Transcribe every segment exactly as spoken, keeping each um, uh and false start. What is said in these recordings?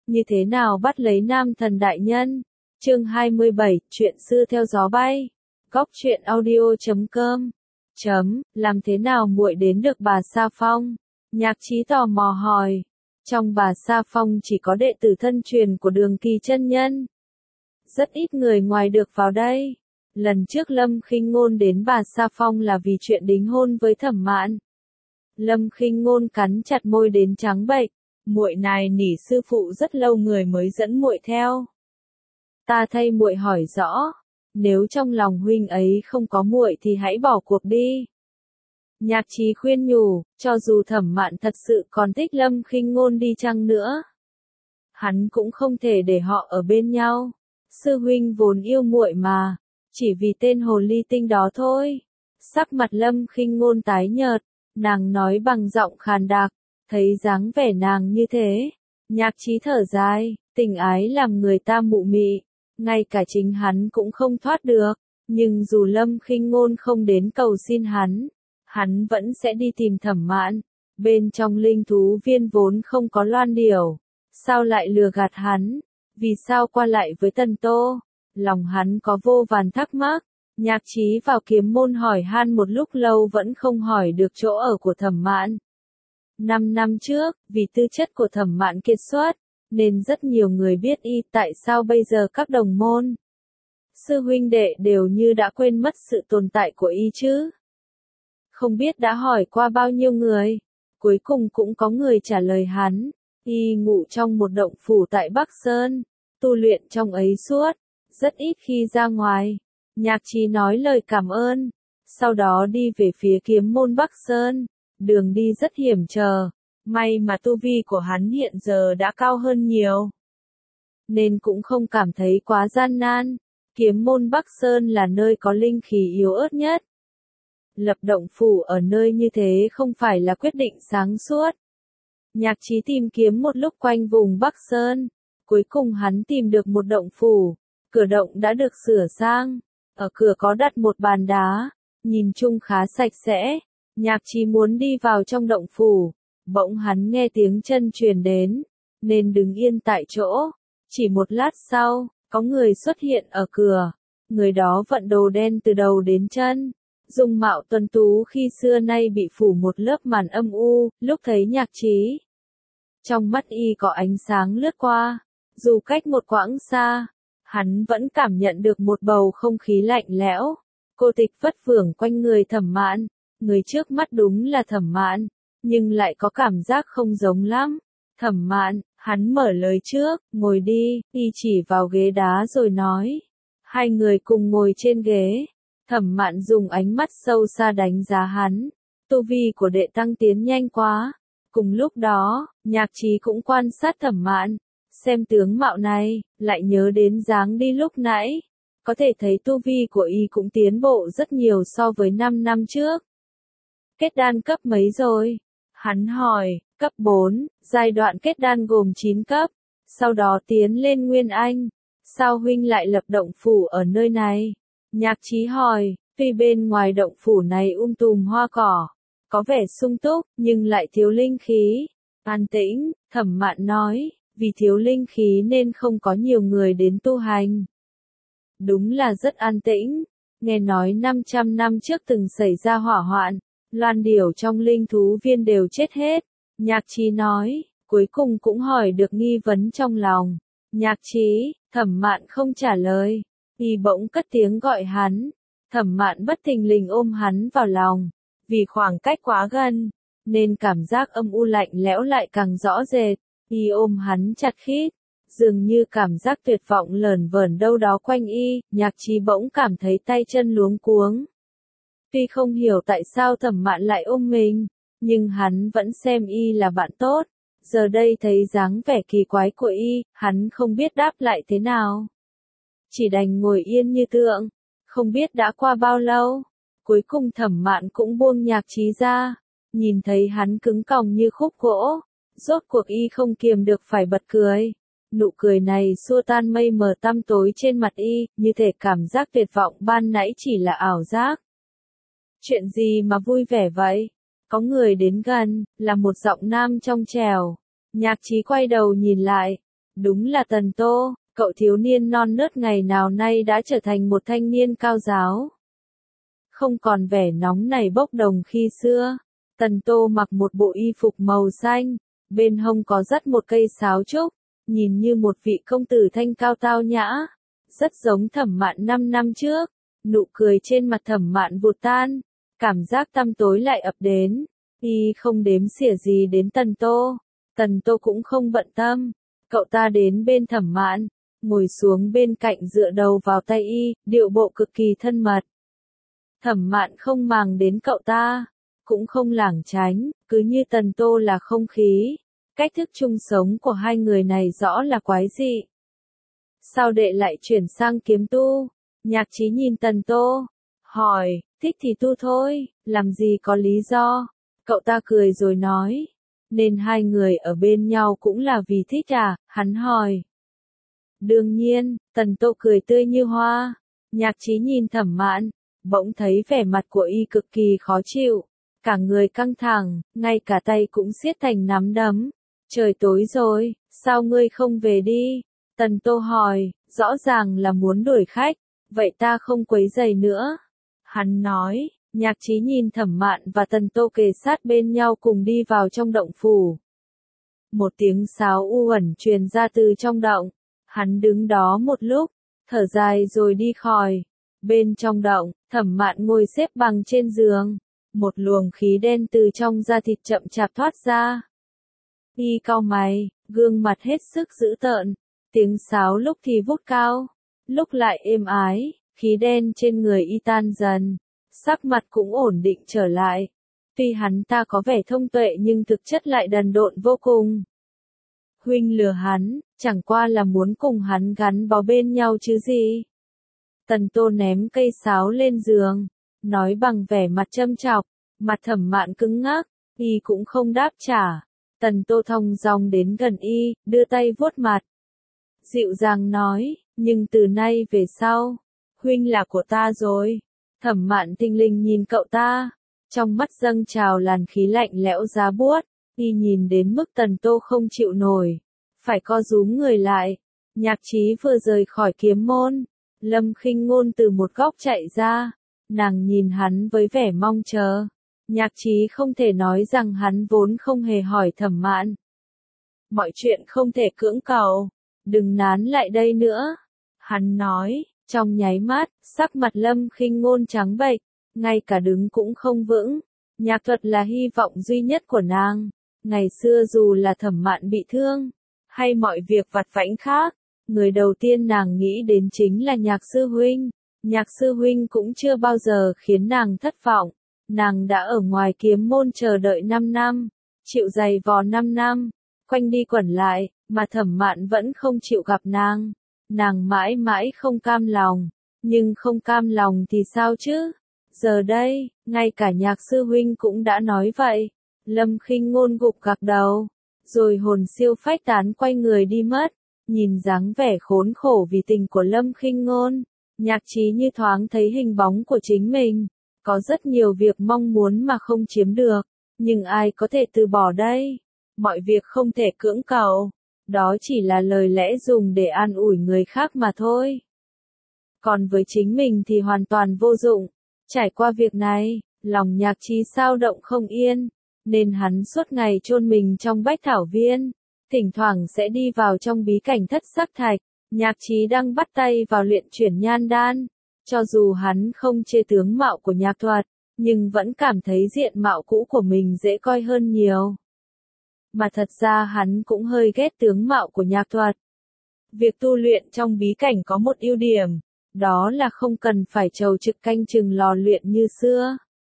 Như thế nào bắt lấy nam thần đại nhân? Chương hai mươi bảy, chuyện xưa theo gió bay. Góc truyện audio chấm com. Chấm, làm thế nào muội đến được Bà Sa Phong? Nhạc Chí tò mò hỏi. Trong Bà Sa Phong chỉ có đệ tử thân truyền của Đường Kỳ chân nhân. Rất ít người ngoài được vào đây. Lần trước Lâm Khinh Ngôn đến Bà Sa Phong là vì chuyện đính hôn với Thẩm Mạn. Lâm Khinh Ngôn cắn chặt môi đến trắng bệch. Muội nài nỉ sư phụ rất lâu người mới dẫn muội theo. Ta thay muội hỏi rõ, nếu trong lòng huynh ấy không có muội thì hãy bỏ cuộc đi. Nhạc Chí khuyên nhủ, cho dù Thẩm Mạn thật sự còn thích Lâm Khinh Ngôn đi chăng nữa, hắn cũng không thể để họ ở bên nhau. Sư huynh vốn yêu muội mà, chỉ vì tên hồ ly tinh đó thôi. Sắc mặt Lâm Khinh Ngôn tái nhợt, nàng nói bằng giọng khàn đặc. Thấy dáng vẻ nàng như thế, Nhạc Chí thở dài, tình ái làm người ta mụ mị, ngay cả chính hắn cũng không thoát được, nhưng dù Lâm Khinh Ngôn không đến cầu xin hắn, hắn vẫn sẽ đi tìm Thẩm Mạn. Bên trong linh thú viên vốn không có loan điểu, sao lại lừa gạt hắn? Vì sao qua lại với Tần Tô? Lòng hắn có vô vàn thắc mắc. Nhạc Chí vào kiếm môn hỏi han một lúc lâu vẫn không hỏi được chỗ ở của Thẩm Mạn. Năm năm trước, vì tư chất của Thẩm Mạn kiệt xuất, nên rất nhiều người biết y. Tại sao bây giờ các đồng môn, sư huynh đệ đều như đã quên mất sự tồn tại của y chứ? Không biết đã hỏi qua bao nhiêu người, cuối cùng cũng có người trả lời hắn. Y ngủ trong một động phủ tại Bắc Sơn, tu luyện trong ấy suốt, rất ít khi ra ngoài. Nhạc Chí nói lời cảm ơn, sau đó đi về phía kiếm môn Bắc Sơn. Đường đi rất hiểm trở, may mà tu vi của hắn hiện giờ đã cao hơn nhiều, nên cũng không cảm thấy quá gian nan. Kiếm môn Bắc Sơn là nơi có linh khí yếu ớt nhất. Lập động phủ ở nơi như thế không phải là quyết định sáng suốt. Nhạc Chí tìm kiếm một lúc quanh vùng Bắc Sơn, cuối cùng hắn tìm được một động phủ, cửa động đã được sửa sang, ở cửa có đặt một bàn đá, nhìn chung khá sạch sẽ. Nhạc Chí muốn đi vào trong động phủ, bỗng hắn nghe tiếng chân truyền đến, nên đứng yên tại chỗ. Chỉ một lát sau, có người xuất hiện ở cửa, người đó vận đồ đen từ đầu đến chân, dung mạo tuấn tú khi xưa nay bị phủ một lớp màn âm u. Lúc thấy Nhạc Chí, trong mắt y có ánh sáng lướt qua, dù cách một quãng xa, hắn vẫn cảm nhận được một bầu không khí lạnh lẽo, cô tịch phất phưởng quanh người Thẩm Mạn. Người trước mắt đúng là Thẩm Mạn, nhưng lại có cảm giác không giống lắm. Thẩm Mạn, hắn mở lời trước, ngồi đi, y chỉ vào ghế đá rồi nói. Hai người cùng ngồi trên ghế. Thẩm Mạn dùng ánh mắt sâu xa đánh giá hắn. Tu vi của đệ tăng tiến nhanh quá. Cùng lúc đó, Nhạc Chí cũng quan sát Thẩm Mạn. Xem tướng mạo này, lại nhớ đến dáng đi lúc nãy. Có thể thấy tu vi của y cũng tiến bộ rất nhiều so với năm năm trước. Kết đan cấp mấy rồi? Hắn hỏi. Cấp bốn, giai đoạn kết đan gồm chín cấp, sau đó tiến lên Nguyên Anh. Sao huynh lại lập động phủ ở nơi này? Nhạc Chí hỏi. Tuy bên ngoài động phủ này um tùm hoa cỏ, có vẻ sung túc, nhưng lại thiếu linh khí. An tĩnh, Thẩm Mạn nói, vì thiếu linh khí nên không có nhiều người đến tu hành. Đúng là rất an tĩnh. Nghe nói năm trăm năm trước từng xảy ra hỏa hoạn, loan điểu trong linh thú viên đều chết hết. Nhạc Chí nói, cuối cùng cũng hỏi được nghi vấn trong lòng. Nhạc Chí, Thẩm Mạn không trả lời. Y bỗng cất tiếng gọi hắn. Thẩm Mạn bất thình lình ôm hắn vào lòng. Vì khoảng cách quá gần, nên cảm giác âm u lạnh lẽo lại càng rõ rệt. Y ôm hắn chặt khít, dường như cảm giác tuyệt vọng lởn vởn đâu đó quanh y. Nhạc Chí bỗng cảm thấy tay chân luống cuống. Tuy không hiểu tại sao Thẩm Mạn lại ôm mình, nhưng hắn vẫn xem y là bạn tốt. Giờ đây thấy dáng vẻ kỳ quái của y, hắn không biết đáp lại thế nào. Chỉ đành ngồi yên như tượng. Không biết đã qua bao lâu, cuối cùng Thẩm Mạn cũng buông Nhạc Chí ra. Nhìn thấy hắn cứng còng như khúc gỗ, rốt cuộc y không kiềm được phải bật cười. Nụ cười này xua tan mây mờ tăm tối trên mặt y, như thể cảm giác tuyệt vọng ban nãy chỉ là ảo giác. Chuyện gì mà vui vẻ vậy? Có người đến gần, là một giọng nam trong trẻo. Nhạc Chí quay đầu nhìn lại, Đúng là Tần Tô, cậu thiếu niên non nớt ngày nào nay đã trở thành một thanh niên cao giáo. Không còn vẻ nóng nảy bốc đồng khi xưa. Tần Tô mặc một bộ y phục màu xanh, bên hông có dắt một cây sáo trúc, nhìn như một vị công tử thanh cao tao nhã, rất giống Thẩm Mạn năm năm trước. Nụ cười trên mặt Thẩm Mạn vụt tan, cảm giác tăm tối lại ập đến. Y không đếm xỉa gì đến Tần Tô, Tần Tô cũng không bận tâm. Cậu ta đến bên Thẩm Mạn, ngồi xuống bên cạnh dựa đầu vào tay y, điệu bộ cực kỳ thân mật. Thẩm Mạn không màng đến cậu ta, cũng không lảng tránh, cứ như Tần Tô là không khí. Cách thức chung sống của hai người này rõ là quái dị. Sao đệ lại chuyển sang kiếm tu? Nhạc Chí nhìn Tần Tô, hỏi, thích thì tu thôi, làm gì có lý do. Cậu ta cười rồi nói, nên hai người ở bên nhau cũng là vì thích à, hắn hỏi. Đương nhiên, Tần Tô cười tươi như hoa. Nhạc Chí nhìn Thẩm Mạn, bỗng thấy vẻ mặt của y cực kỳ khó chịu, cả người căng thẳng, ngay cả tay cũng siết thành nắm đấm. Trời tối rồi, sao ngươi không về đi? Tần Tô hỏi, rõ ràng là muốn đuổi khách, vậy ta không quấy rầy nữa. Hắn nói, Nhạc Chí nhìn Thẩm Mạn và Tần Tô kề sát bên nhau cùng đi vào trong động phủ. Một tiếng sáo u uẩn truyền ra từ trong động, hắn đứng đó một lúc, thở dài rồi đi khỏi. Bên trong động, Thẩm Mạn ngồi xếp bằng trên giường, một luồng khí đen từ trong da thịt chậm chạp thoát ra. Y cau mày, gương mặt hết sức dữ tợn, tiếng sáo lúc thì vút cao, lúc lại êm ái, khí đen trên người y tan dần, sắc mặt cũng ổn định trở lại. Tuy hắn ta có vẻ thông tuệ nhưng thực chất lại đần độn vô cùng. Huynh lừa hắn, chẳng qua là muốn cùng hắn gắn bó bên nhau chứ gì. Tần Tô ném cây sáo lên giường, nói bằng vẻ mặt châm chọc, mặt Thẩm Mạn cứng ngắc, y cũng không đáp trả. Tần Tô thong dong đến gần y, đưa tay vuốt mặt. Dịu dàng nói, nhưng từ nay về sau, huynh là của ta rồi. Thẩm Mạn thình lình nhìn cậu ta, trong mắt dâng trào làn khí lạnh lẽo giá buốt, y nhìn đến mức Tần Tô không chịu nổi, phải co rúm người lại. Nhạc Chí vừa rời khỏi kiếm môn, Lâm Khinh Ngôn từ một góc chạy ra, nàng nhìn hắn với vẻ mong chờ. Nhạc Chí không thể nói rằng hắn vốn không hề hỏi Thẩm Mạn. Mọi chuyện không thể cưỡng cầu, đừng nán lại đây nữa. Hắn nói, trong nháy mắt, sắc mặt Lâm Khinh Ngôn trắng bệch, ngay cả đứng cũng không vững. Nhạc thuật là hy vọng duy nhất của nàng. Ngày xưa dù là Thẩm Mạn bị thương, hay mọi việc vặt vãnh khác, người đầu tiên nàng nghĩ đến chính là Nhạc sư huynh. Nhạc sư huynh cũng chưa bao giờ khiến nàng thất vọng. Nàng đã ở ngoài kiếm môn chờ đợi năm năm, chịu giày vò năm năm, quanh đi quẩn lại, mà Thẩm Mạn vẫn không chịu gặp nàng. Nàng mãi mãi không cam lòng, nhưng không cam lòng thì sao chứ? Giờ đây, ngay cả Nhạc sư huynh cũng đã nói vậy. Lâm Khinh Ngôn gục gặc đầu, rồi hồn siêu phách tán quay người đi mất. Nhìn dáng vẻ khốn khổ vì tình của Lâm Khinh Ngôn, Nhạc Chí như thoáng thấy hình bóng của chính mình. Có rất nhiều việc mong muốn mà không chiếm được, nhưng ai có thể từ bỏ đây? Mọi việc không thể cưỡng cầu, đó chỉ là lời lẽ dùng để an ủi người khác mà thôi. Còn với chính mình thì hoàn toàn vô dụng. Trải qua việc này, lòng Nhạc Chí xao động không yên, nên hắn suốt ngày chôn mình trong bách thảo viên, thỉnh thoảng sẽ đi vào trong bí cảnh thất sắc thạch. Nhạc Chí đang bắt tay vào luyện chuyển nhan đan. Cho dù hắn không chê tướng mạo của Nhạc Thuật, nhưng vẫn cảm thấy diện mạo cũ của mình dễ coi hơn nhiều. Mà thật ra hắn cũng hơi ghét tướng mạo của Nhạc Thuật. Việc tu luyện trong bí cảnh có một ưu điểm, đó là không cần phải trầu trực canh chừng lò luyện như xưa.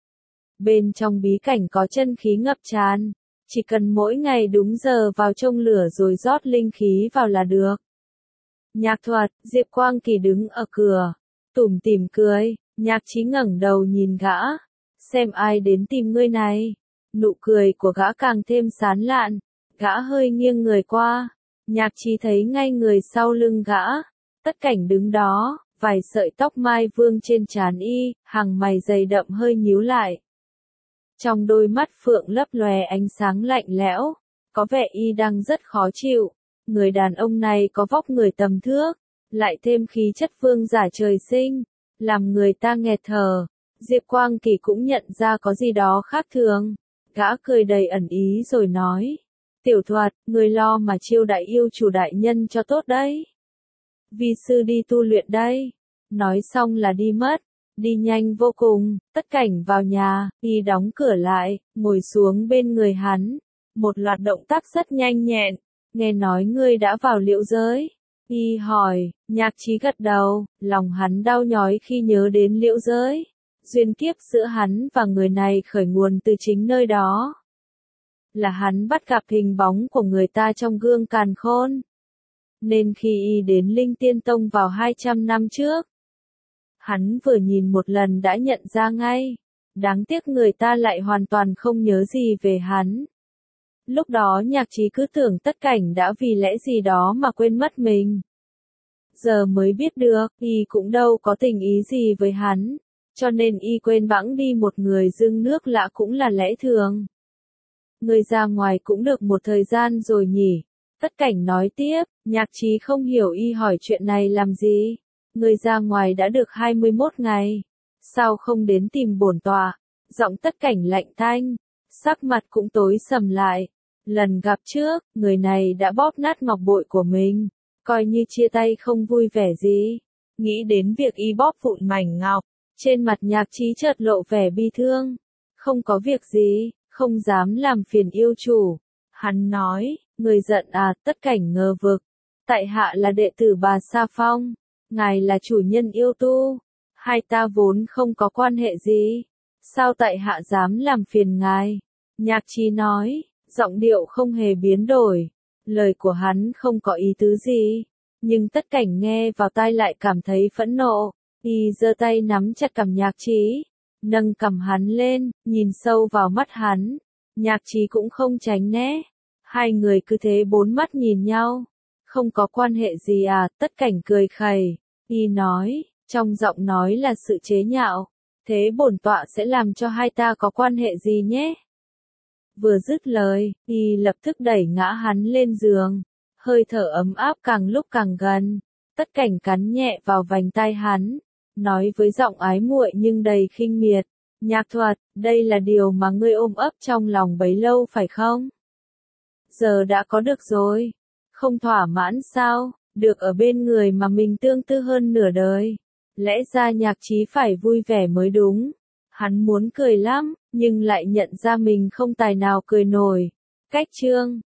Bên trong bí cảnh có chân khí ngập tràn, chỉ cần mỗi ngày đúng giờ vào chông lửa rồi rót linh khí vào là được. Nhạc Thuật, Diệp Quang Kỳ đứng ở cửa, tủm tỉm cười. Nhạc Chí ngẩng đầu nhìn gã, xem ai đến tìm ngươi này. Nụ cười của gã càng thêm sán lạn, gã hơi nghiêng người qua. Nhạc Chí thấy ngay người sau lưng gã, Tất Cảnh đứng đó, vài sợi tóc mai vương trên trán y, hàng mày dày đậm hơi nhíu lại. Trong đôi mắt phượng lấp lóe ánh sáng lạnh lẽo, có vẻ y đang rất khó chịu. người đàn ông này có vóc người tầm thước, lại thêm khí chất vương giả trời sinh, làm người ta nghẹt thở. Diệp Quang Kỳ cũng nhận ra có gì đó khác thường, gã cười đầy ẩn ý rồi nói, tiểu thuật, người lo mà chiêu đại yêu chủ đại nhân cho tốt đấy. Vi sư đi tu luyện đây. Nói xong là đi mất, đi nhanh vô cùng. Tất Cảnh vào nhà, y đóng cửa lại, ngồi xuống bên người hắn. Một loạt động tác rất nhanh nhẹn, nghe nói ngươi đã vào Liễu giới. Y hỏi, Nhạc Chí gật đầu, lòng hắn đau nhói khi nhớ đến Liễu giới. Duyên kiếp giữa hắn và người này khởi nguồn từ chính nơi đó. Là hắn bắt gặp hình bóng của người ta trong gương càn khôn. Nên khi y đến Linh Tiên Tông vào hai trăm năm trước, hắn vừa nhìn một lần đã nhận ra ngay. Đáng tiếc người ta lại hoàn toàn không nhớ gì về hắn. Lúc đó Nhạc Chí cứ tưởng Tất Cảnh đã vì lẽ gì đó mà quên mất mình. Giờ mới biết được, y cũng đâu có tình ý gì với hắn. Cho nên y quên bẵng đi một người dưng nước lạ cũng là lẽ thường. Người ra ngoài cũng được một thời gian rồi nhỉ. Tất Cảnh nói tiếp, Nhạc Chí không hiểu y hỏi chuyện này làm gì. Người ra ngoài đã được hai mươi mốt ngày. Sao không đến tìm bổn tọa? Giọng Tất Cảnh lạnh tanh, sắc mặt cũng tối sầm lại. Lần gặp trước, người này đã bóp nát ngọc bội của mình. Coi như chia tay không vui vẻ gì. Nghĩ đến việc y bóp vụn mảnh ngọc. Trên mặt Nhạc Chí chợt lộ vẻ bi thương. Không có việc gì, không dám làm phiền yêu chủ. Hắn nói, người giận à? Tất Cảnh ngờ vực. Tại hạ là đệ tử Bà Sa Phong. Ngài là chủ nhân yêu tu. Hai ta vốn không có quan hệ gì. Sao tại hạ dám làm phiền ngài? Nhạc Chí nói, giọng điệu không hề biến đổi. Lời của hắn không có ý tứ gì. Nhưng Tất Cảnh nghe vào tai lại cảm thấy phẫn nộ. Y giơ tay nắm chặt cằm Nhạc Chí, nâng cằm hắn lên, nhìn sâu vào mắt hắn. Nhạc Chí cũng không tránh né. Hai người cứ thế bốn mắt nhìn nhau. Không có quan hệ gì à? Tất Cảnh cười khẩy. Y nói, trong giọng nói là sự chế nhạo. Thế bổn tọa sẽ làm cho hai ta có quan hệ gì nhé? Vừa dứt lời, y lập tức đẩy ngã hắn lên giường. Hơi thở ấm áp càng lúc càng gần. Tất Cảnh cắn nhẹ vào vành tai hắn. Nói với giọng ái muội nhưng đầy khinh miệt, Nhạc Thuật, đây là điều mà ngươi ôm ấp trong lòng bấy lâu phải không? Giờ đã có được rồi. Không thỏa mãn sao? Được ở bên người mà mình tương tư hơn nửa đời. Lẽ ra Nhạc Chí phải vui vẻ mới đúng. Hắn muốn cười lắm, nhưng lại nhận ra mình không tài nào cười nổi. Cách chương